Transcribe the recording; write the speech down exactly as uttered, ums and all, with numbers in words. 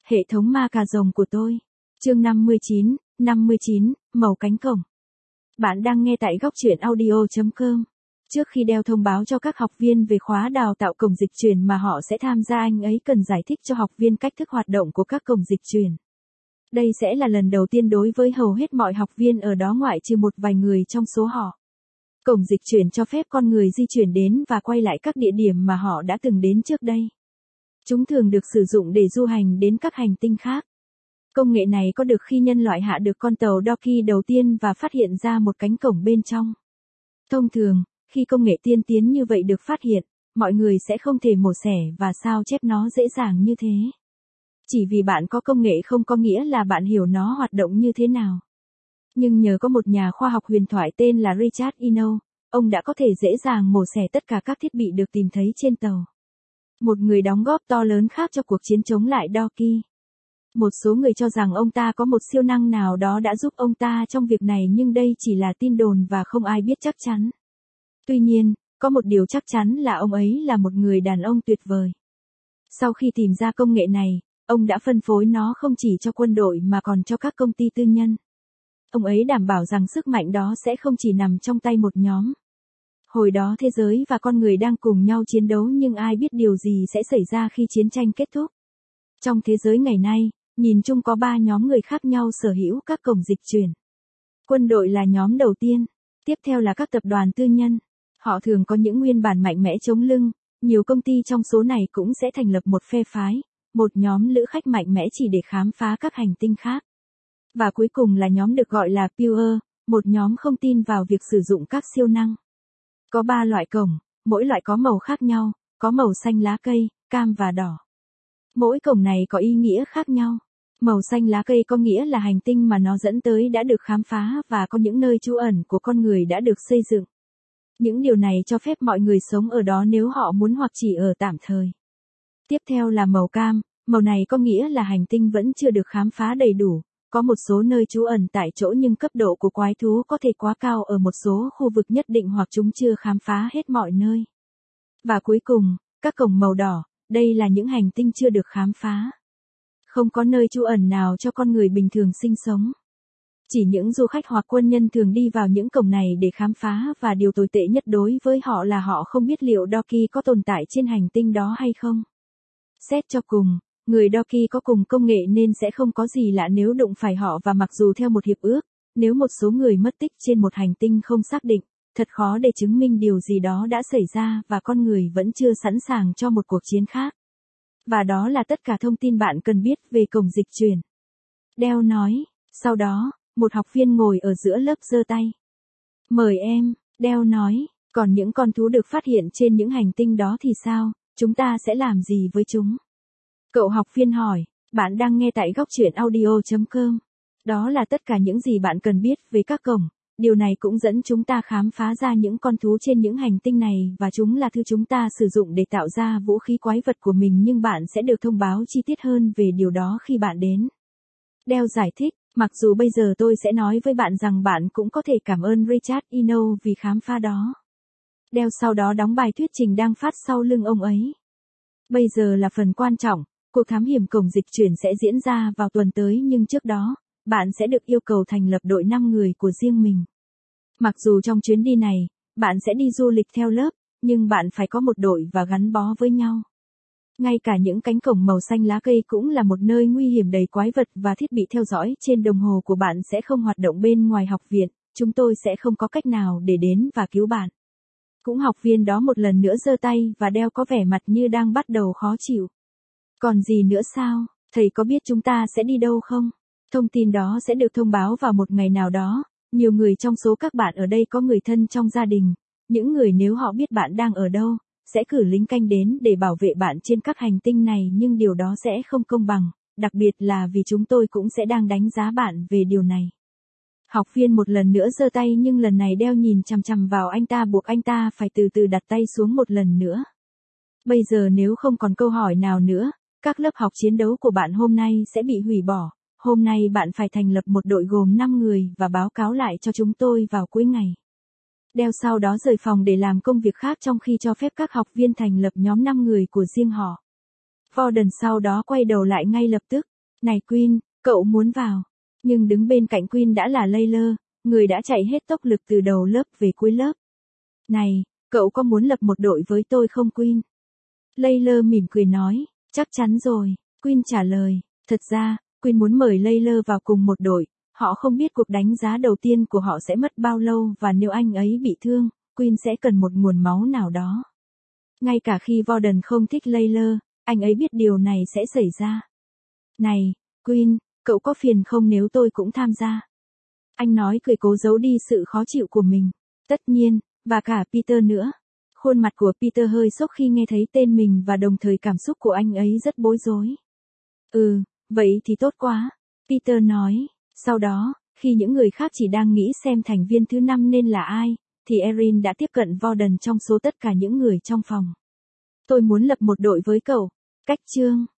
Hệ thống ma cà rồng của tôi. Chương năm mươi chín, năm mươi chín, màu cánh cổng. Bạn đang nghe tại góc truyện audio chấm com. Trước khi đeo thông báo cho các học viên về khóa đào tạo cổng dịch truyền mà họ sẽ tham gia, anh ấy cần giải thích cho học viên cách thức hoạt động của các cổng dịch truyền. Đây sẽ là lần đầu tiên đối với hầu hết mọi học viên ở đó, ngoại trừ một vài người trong số họ. Cổng dịch chuyển cho phép con người di chuyển đến và quay lại các địa điểm mà họ đã từng đến trước đây. Chúng thường được sử dụng để du hành đến các hành tinh khác. Công nghệ này có được khi nhân loại hạ được con tàu Doki đầu tiên và phát hiện ra một cánh cổng bên trong. Thông thường, khi công nghệ tiên tiến như vậy được phát hiện, mọi người sẽ không thể mổ xẻ và sao chép nó dễ dàng như thế. Chỉ vì bạn có công nghệ không có nghĩa là bạn hiểu nó hoạt động như thế nào. Nhưng nhờ có một nhà khoa học huyền thoại tên là Richard Eno, ông đã có thể dễ dàng mổ xẻ tất cả các thiết bị được tìm thấy trên tàu. Một người đóng góp to lớn khác cho cuộc chiến chống lại Doki. Một số người cho rằng ông ta có một siêu năng nào đó đã giúp ông ta trong việc này, nhưng đây chỉ là tin đồn và không ai biết chắc chắn. Tuy nhiên, có một điều chắc chắn là ông ấy là một người đàn ông tuyệt vời. Sau khi tìm ra công nghệ này, ông đã phân phối nó không chỉ cho quân đội mà còn cho các công ty tư nhân. Ông ấy đảm bảo rằng sức mạnh đó sẽ không chỉ nằm trong tay một nhóm. Hồi đó thế giới và con người đang cùng nhau chiến đấu, nhưng ai biết điều gì sẽ xảy ra khi chiến tranh kết thúc. Trong thế giới ngày nay, nhìn chung có ba nhóm người khác nhau sở hữu các cổng dịch chuyển. Quân đội là nhóm đầu tiên, tiếp theo là các tập đoàn tư nhân. Họ thường có những nguyên bản mạnh mẽ chống lưng, nhiều công ty trong số này cũng sẽ thành lập một phe phái, một nhóm lữ khách mạnh mẽ chỉ để khám phá các hành tinh khác. Và cuối cùng là nhóm được gọi là Pure, một nhóm không tin vào việc sử dụng các siêu năng. Có ba loại cổng, mỗi loại có màu khác nhau, có màu xanh lá cây, cam và đỏ. Mỗi cổng này có ý nghĩa khác nhau. Màu xanh lá cây có nghĩa là hành tinh mà nó dẫn tới đã được khám phá và có những nơi trú ẩn của con người đã được xây dựng. Những điều này cho phép mọi người sống ở đó nếu họ muốn hoặc chỉ ở tạm thời. Tiếp theo là màu cam, màu này có nghĩa là hành tinh vẫn chưa được khám phá đầy đủ. Có một số nơi trú ẩn tại chỗ nhưng cấp độ của quái thú có thể quá cao ở một số khu vực nhất định, hoặc chúng chưa khám phá hết mọi nơi. Và cuối cùng, các cổng màu đỏ, đây là những hành tinh chưa được khám phá. Không có nơi trú ẩn nào cho con người bình thường sinh sống. Chỉ những du khách hoặc quân nhân thường đi vào những cổng này để khám phá, và điều tồi tệ nhất đối với họ là họ không biết liệu Doki có tồn tại trên hành tinh đó hay không. Xét cho cùng, người Doki có cùng công nghệ nên sẽ không có gì lạ nếu đụng phải họ, và mặc dù theo một hiệp ước, nếu một số người mất tích trên một hành tinh không xác định, thật khó để chứng minh điều gì đó đã xảy ra và con người vẫn chưa sẵn sàng cho một cuộc chiến khác. Và đó là tất cả thông tin bạn cần biết về cổng dịch chuyển. Dell nói. Sau đó, một học viên ngồi ở giữa lớp giơ tay. Mời em, Dell nói. Còn những con thú được phát hiện trên những hành tinh đó thì sao, chúng ta sẽ làm gì với chúng? Cậu học viên hỏi. Bạn đang nghe tại góc truyện audio chấm com. Đó là tất cả những gì bạn cần biết về các cổng. Điều này cũng dẫn chúng ta khám phá ra những con thú trên những hành tinh này, và chúng là thứ chúng ta sử dụng để tạo ra vũ khí quái vật của mình, nhưng bạn sẽ được thông báo chi tiết hơn về điều đó khi bạn đến. Dell giải thích, mặc dù bây giờ tôi sẽ nói với bạn rằng bạn cũng có thể cảm ơn Richard Eno vì khám phá đó. Dell sau đó đóng bài thuyết trình đang phát sau lưng ông ấy. Bây giờ là phần quan trọng, cuộc thám hiểm cổng dịch chuyển sẽ diễn ra vào tuần tới, nhưng trước đó, bạn sẽ được yêu cầu thành lập đội năm người của riêng mình. Mặc dù trong chuyến đi này, bạn sẽ đi du lịch theo lớp, nhưng bạn phải có một đội và gắn bó với nhau. Ngay cả những cánh cổng màu xanh lá cây cũng là một nơi nguy hiểm đầy quái vật, và thiết bị theo dõi trên đồng hồ của bạn sẽ không hoạt động bên ngoài học viện, chúng tôi sẽ không có cách nào để đến và cứu bạn. Cũng học viên đó một lần nữa giơ tay, và Dell có vẻ mặt như đang bắt đầu khó chịu. Còn gì nữa sao, thầy có biết chúng ta sẽ đi đâu không? Thông tin đó sẽ được thông báo vào một ngày nào đó. Nhiều người trong số các bạn ở đây có người thân trong gia đình. Những người nếu họ biết bạn đang ở đâu, sẽ cử lính canh đến để bảo vệ bạn trên các hành tinh này, nhưng điều đó sẽ không công bằng, đặc biệt là vì chúng tôi cũng sẽ đang đánh giá bạn về điều này. Học viên một lần nữa giơ tay, nhưng lần này Dell nhìn chằm chằm vào anh ta, buộc anh ta phải từ từ đặt tay xuống một lần nữa. Bây giờ nếu không còn câu hỏi nào nữa, các lớp học chiến đấu của bạn hôm nay sẽ bị hủy bỏ. Hôm nay bạn phải thành lập một đội gồm năm người và báo cáo lại cho chúng tôi vào cuối ngày. Dell sau đó rời phòng để làm công việc khác, trong khi cho phép các học viên thành lập nhóm năm người của riêng họ. Vorden sau đó quay đầu lại ngay lập tức. Này Queen, cậu muốn vào. Nhưng đứng bên cạnh Queen đã là Layla, người đã chạy hết tốc lực từ đầu lớp về cuối lớp. Này, cậu có muốn lập một đội với tôi không Queen? Layla mỉm cười nói, chắc chắn rồi, Queen trả lời. Thật ra, Queen muốn mời Layla vào cùng một đội, họ không biết cuộc đánh giá đầu tiên của họ sẽ mất bao lâu và nếu anh ấy bị thương, Queen sẽ cần một nguồn máu nào đó. Ngay cả khi Warden không thích Layla, anh ấy biết điều này sẽ xảy ra. Này, Queen, cậu có phiền không nếu tôi cũng tham gia? Anh nói cười cố giấu đi sự khó chịu của mình. Tất nhiên, và cả Peter nữa. Khuôn mặt của Peter hơi sốc khi nghe thấy tên mình và đồng thời cảm xúc của anh ấy rất bối rối. Ừ, vậy thì tốt quá, Peter nói. Sau đó, khi những người khác chỉ đang nghĩ xem thành viên thứ năm nên là ai, thì Erin đã tiếp cận Warden trong số tất cả những người trong phòng. Tôi muốn lập một đội với cậu. Cách chương